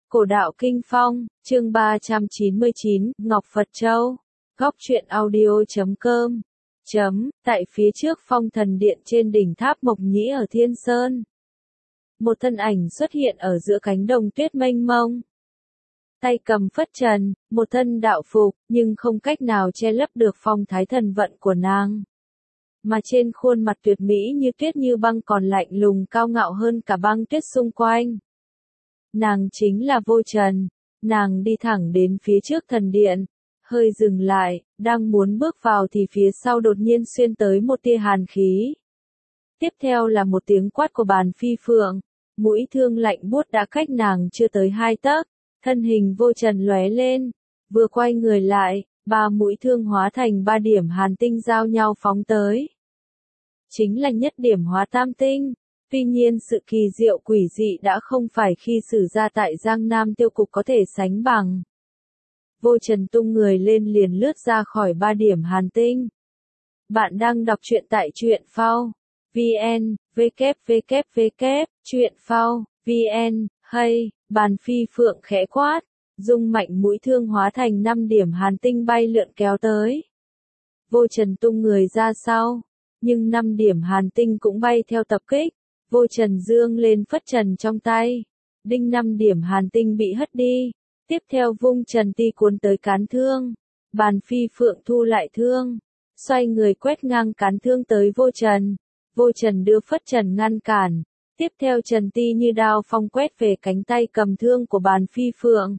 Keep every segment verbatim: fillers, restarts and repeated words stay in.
Cổ đạo Kinh Phong, chương ba trăm chín mươi chín, Ngọc Phật Châu. Góc truyện audio chấm com. Chấm, tại phía trước Phong Thần Điện trên đỉnh tháp Mộc Nhĩ ở Thiên Sơn. Một thân ảnh xuất hiện ở giữa cánh đồng tuyết mênh mông. Tay cầm phất trần, một thân đạo phục, nhưng không cách nào che lấp được phong thái thần vận của nàng. Mà trên khuôn mặt tuyệt mỹ như tuyết như băng còn lạnh lùng cao ngạo hơn cả băng tuyết xung quanh. Nàng chính là Vô Trần. Nàng đi thẳng đến phía trước thần điện, hơi dừng lại, đang muốn bước vào thì phía sau đột nhiên xuyên tới một tia hàn khí. Tiếp theo là một tiếng quát của Bàn Phi Phượng, mũi thương lạnh buốt đã cách nàng chưa tới hai tấc, thân hình Vô Trần lóe lên, vừa quay người lại, ba mũi thương hóa thành ba điểm hàn tinh giao nhau phóng tới. Chính là nhất điểm hóa tam tinh. Tuy nhiên sự kỳ diệu quỷ dị đã không phải khi sử ra tại Giang Nam tiêu cục có thể sánh bằng. Vô Trần tung người lên liền lướt ra khỏi ba điểm hàn tinh. Bạn đang đọc truyện tại truyện phao. vn, www, truyện phao, vn, hay, Bàn Phi Phượng khẽ quát, dung mạnh mũi thương hóa thành năm điểm hàn tinh bay lượn kéo tới. Vô Trần tung người ra sau, nhưng năm điểm hàn tinh cũng bay theo tập kích. Vô Trần dương lên phất trần trong tay, đinh năm điểm hàn tinh bị hất đi, tiếp theo vung trần ti cuốn tới cán thương, Bàn Phi Phượng thu lại thương, xoay người quét ngang cán thương tới Vô Trần, Vô Trần đưa phất trần ngăn cản, tiếp theo trần ti như đao phong quét về cánh tay cầm thương của Bàn Phi Phượng.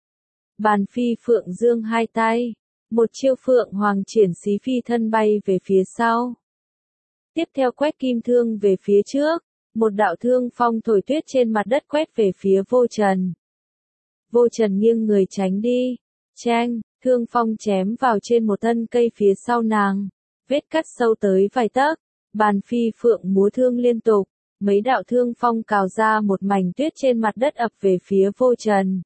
Bàn Phi Phượng dương hai tay, một chiêu Phượng Hoàng triển xí phi thân bay về phía sau, tiếp theo quét kim thương về phía trước. Một đạo thương phong thổi tuyết trên mặt đất quét về phía Vô Trần. Vô Trần nghiêng người tránh đi. Chang, thương phong chém vào trên một thân cây phía sau nàng. Vết cắt sâu tới vài tấc. Bàn Phi Phượng múa thương liên tục. Mấy đạo thương phong cào ra một mảnh tuyết trên mặt đất ập về phía Vô Trần.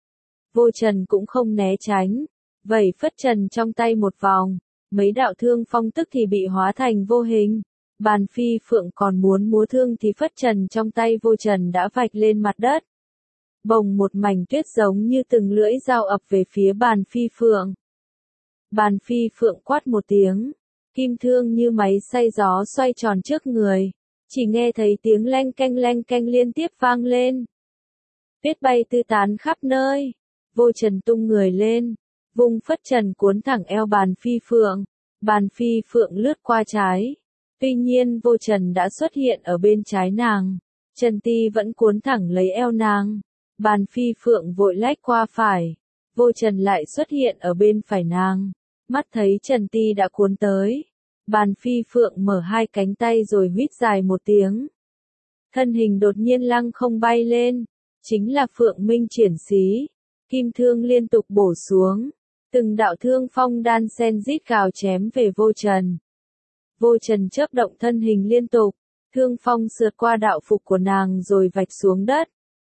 Vô Trần cũng không né tránh. Vẩy phất trần trong tay một vòng. Mấy đạo thương phong tức thì bị hóa thành vô hình. Bàn Phi Phượng còn muốn múa thương thì phất trần trong tay Vô Trần đã vạch lên mặt đất. Bồng một mảnh tuyết giống như từng lưỡi dao ập về phía Bàn Phi Phượng. Bàn Phi Phượng quát một tiếng, kim thương như máy xay gió xoay tròn trước người, chỉ nghe thấy tiếng leng keng leng keng liên tiếp vang lên. Tuyết bay tứ tán khắp nơi, Vô Trần tung người lên, vung phất trần cuốn thẳng eo Bàn Phi Phượng, Bàn Phi Phượng lướt qua trái. Tuy nhiên Vô Trần đã xuất hiện ở bên trái nàng, trần ti vẫn cuốn thẳng lấy eo nàng, Bàn Phi Phượng vội lách qua phải, Vô Trần lại xuất hiện ở bên phải nàng, mắt thấy trần ti đã cuốn tới, Bàn Phi Phượng mở hai cánh tay rồi huýt dài một tiếng. Thân hình đột nhiên lăng không bay lên, chính là Phượng Minh triển xí, kim thương liên tục bổ xuống, từng đạo thương phong đan sen rít gào chém về Vô Trần. Vô Trần chớp động thân hình liên tục, thương phong sượt qua đạo phục của nàng rồi vạch xuống đất.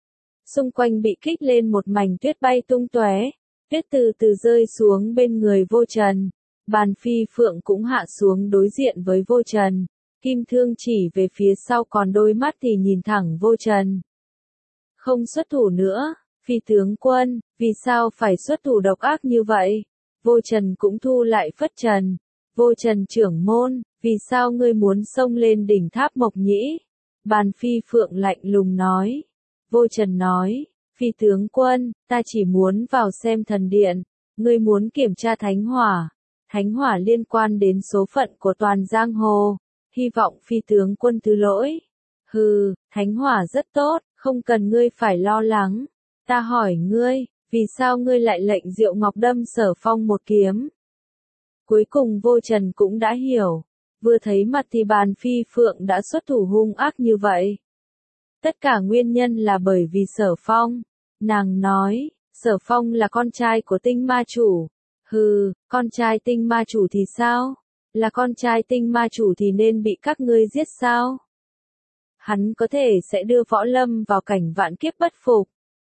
Xung quanh bị kích lên một mảnh tuyết bay tung tóe, tuyết từ từ rơi xuống bên người Vô Trần. Bàn Phi Phượng cũng hạ xuống đối diện với Vô Trần, kim thương chỉ về phía sau còn đôi mắt thì nhìn thẳng Vô Trần. Không xuất thủ nữa, Phi tướng quân, vì sao phải xuất thủ độc ác như vậy? Vô Trần cũng thu lại phất trần. Vô Trần trưởng môn, vì sao ngươi muốn xông lên đỉnh tháp Mộc Nhĩ? Bàn Phi Phượng lạnh lùng nói. Vô Trần nói, Phi tướng quân, ta chỉ muốn vào xem thần điện, ngươi muốn kiểm tra thánh hỏa. Thánh hỏa liên quan đến số phận của toàn giang hồ, hy vọng Phi tướng quân thứ lỗi. Hừ, thánh hỏa rất tốt, không cần ngươi phải lo lắng. Ta hỏi ngươi, vì sao ngươi lại lệnh Diệu Ngọc đâm Sở Phong một kiếm? Cuối cùng Vô Trần cũng đã hiểu, vừa thấy mặt thì Bàn Phi Phượng đã xuất thủ hung ác như vậy. Tất cả nguyên nhân là bởi vì Sở Phong. Nàng nói, Sở Phong là con trai của Tinh Ma Chủ. Hừ, con trai Tinh Ma Chủ thì sao? Là con trai Tinh Ma Chủ thì nên bị các ngươi giết sao? Hắn có thể sẽ đưa võ lâm vào cảnh vạn kiếp bất phục.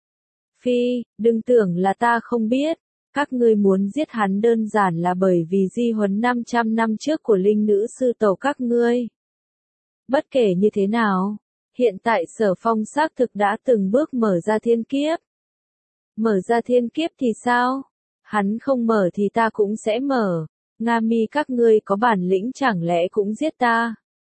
Phi, đừng tưởng là ta không biết. Các ngươi muốn giết hắn đơn giản là bởi vì di huấn năm trăm năm trước của linh nữ sư tổ các ngươi. Bất kể như thế nào, hiện tại Sở Phong xác thực đã từng bước mở ra thiên kiếp. Mở ra thiên kiếp thì sao? Hắn không mở thì ta cũng sẽ mở. Nga Mi các ngươi có bản lĩnh chẳng lẽ cũng giết ta?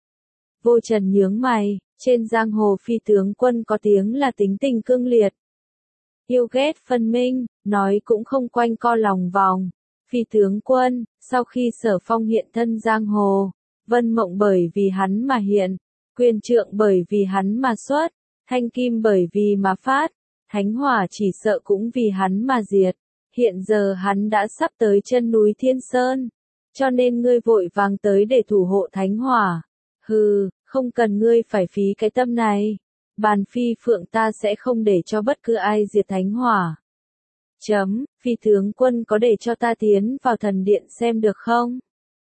Vô Trần nhướng mày, trên giang hồ phi tướng quân có tiếng là tính tình cương liệt. Yêu ghét phân minh, nói cũng không quanh co lòng vòng. Phi tướng quân, sau khi Sở Phong hiện thân giang hồ, Vân Mộng bởi vì hắn mà hiện, Quyền Trượng bởi vì hắn mà xuất, Thanh Kim bởi vì mà phát, Thánh Hỏa chỉ sợ cũng vì hắn mà diệt. Hiện giờ hắn đã sắp tới chân núi Thiên Sơn, cho nên ngươi vội vàng tới để thủ hộ Thánh Hỏa. Hừ, không cần ngươi phải phí cái tâm này. Bàn phi phượng ta sẽ không để cho bất cứ ai diệt Thánh Hỏa. Chấm, phi tướng quân có để cho ta tiến vào thần điện xem được không?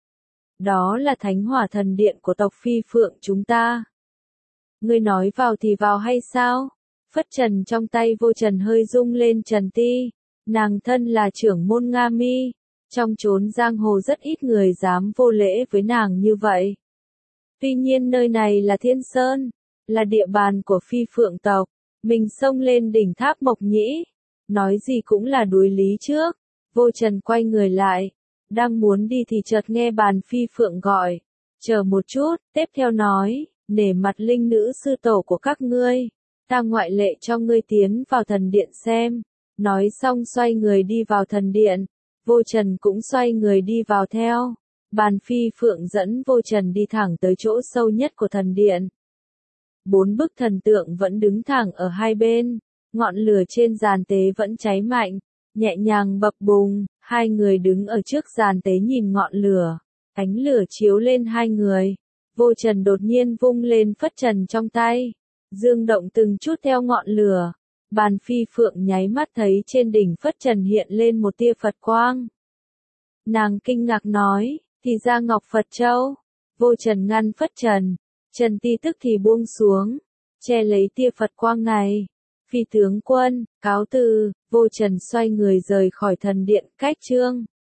Đó là Thánh Hỏa thần điện của tộc phi phượng chúng ta. Ngươi nói vào thì vào hay sao? Phất trần trong tay Vô Trần hơi rung lên trần ti. Nàng thân là trưởng môn Nga Mi. Trong chốn giang hồ rất ít người dám vô lễ với nàng như vậy. Tuy nhiên nơi này là Thiên Sơn, là địa bàn của phi phượng tộc. Mình xông lên đỉnh tháp Mộc Nhĩ. Nói gì cũng là đối lý trước. Vô Trần quay người lại. Đang muốn đi thì chợt nghe bàn phi phượng gọi. Chờ một chút, tiếp theo nói, nể mặt linh nữ sư tổ của các ngươi. Ta ngoại lệ cho ngươi tiến vào thần điện xem. Nói xong xoay người đi vào thần điện. Vô Trần cũng xoay người đi vào theo. Bàn phi phượng dẫn Vô Trần đi thẳng tới chỗ sâu nhất của thần điện. Bốn bức thần tượng vẫn đứng thẳng ở hai bên. Ngọn lửa trên giàn tế vẫn cháy mạnh, nhẹ nhàng bập bùng. Hai người đứng ở trước giàn tế nhìn ngọn lửa. Ánh lửa chiếu lên hai người. Vô Trần đột nhiên vung lên phất trần trong tay. Dương động từng chút theo ngọn lửa. Bàn phi phượng nháy mắt thấy trên đỉnh phất trần hiện lên một tia Phật quang. Nàng kinh ngạc nói, thì ra Ngọc Phật Châu. Vô Trần ngăn phất trần. Trần ti tức thì buông xuống, che lấy tia Phật quang này. Phi tướng quân, cáo từ. Vô Trần xoay người rời khỏi thần điện cách chương.